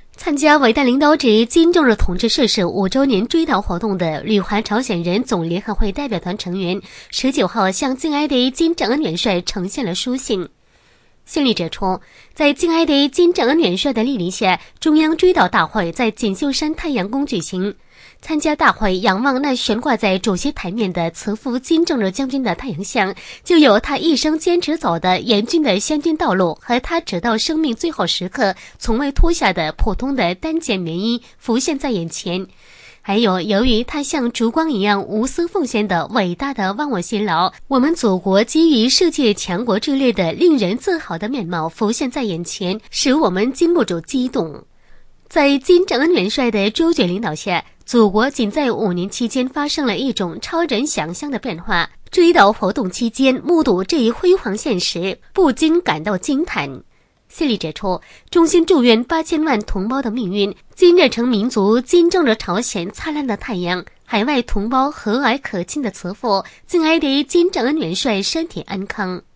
参加伟大领导者金正日同志逝世5周年追悼活动的旅环朝鲜人总联合会代表团成员19号向敬爱的金正恩元帅呈现了书信。信里指出，在敬爱的金正恩元帅的莅临下，中央追悼大会在锦绣山太阳宫举行。参加大会仰望那悬挂在主席台面的慈父金正日将军的太阳像，就有他一生坚持走的严峻的先进道路和他直到生命最后时刻从未脱下的普通的单件棉衣浮现在眼前。还有由于他像烛光一样无私奉献的伟大的忘我辛劳，我们祖国基于世界强国之列的令人自豪的面貌浮现在眼前，使我们禁不住激动。在金正恩元帅的卓绝领导下，祖国仅在5年期间发生了一种超人想象的变化。追悼活动期间目睹这一辉煌现实，不禁感到惊叹。信里指出，衷心祝愿8000万同胞的命运，金日成民族金正着朝鲜灿烂的太阳，海外同胞和蔼可亲的慈父，敬爱的金正恩元帅身体安康。